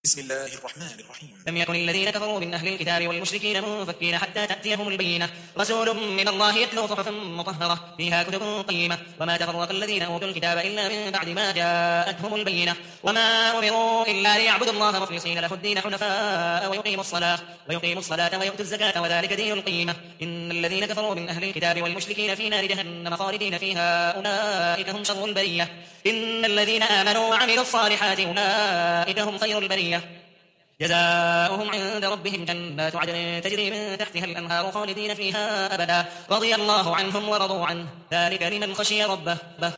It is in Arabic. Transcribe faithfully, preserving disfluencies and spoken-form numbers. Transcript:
بسم الله الرحمن الرحيم. لم يكن الذين كفروا من أهل الكتاب والمشركين منفكين حتى تأتيهم البينة رسول من الله يتلو صحفا مطهرة فيها كتب قيمة وما تفرق الذين أوتوا الكتاب إلا من بعد ما جاءتهم البينة وما أمروا إلا ليعبدوا الله مخلصين له الدين حنفاء ويقيموا الصلاة ويقيموا الصلاة ويؤتوا الزكاة وذلك دين القيمة إن الذين كفروا من أهل الكتاب والمشركين في نار جهنم خالدين فيها أولئك هم شر البرية إن الذين آمنوا وعملوا الصالحات أولئك هم خير البرية جزاؤهم عند ربهم جنات عدن تجري من تحتها الأنهار خالدين فيها أبدا رضي الله عنهم ورضوا عنه ذلك لمن خشي ربه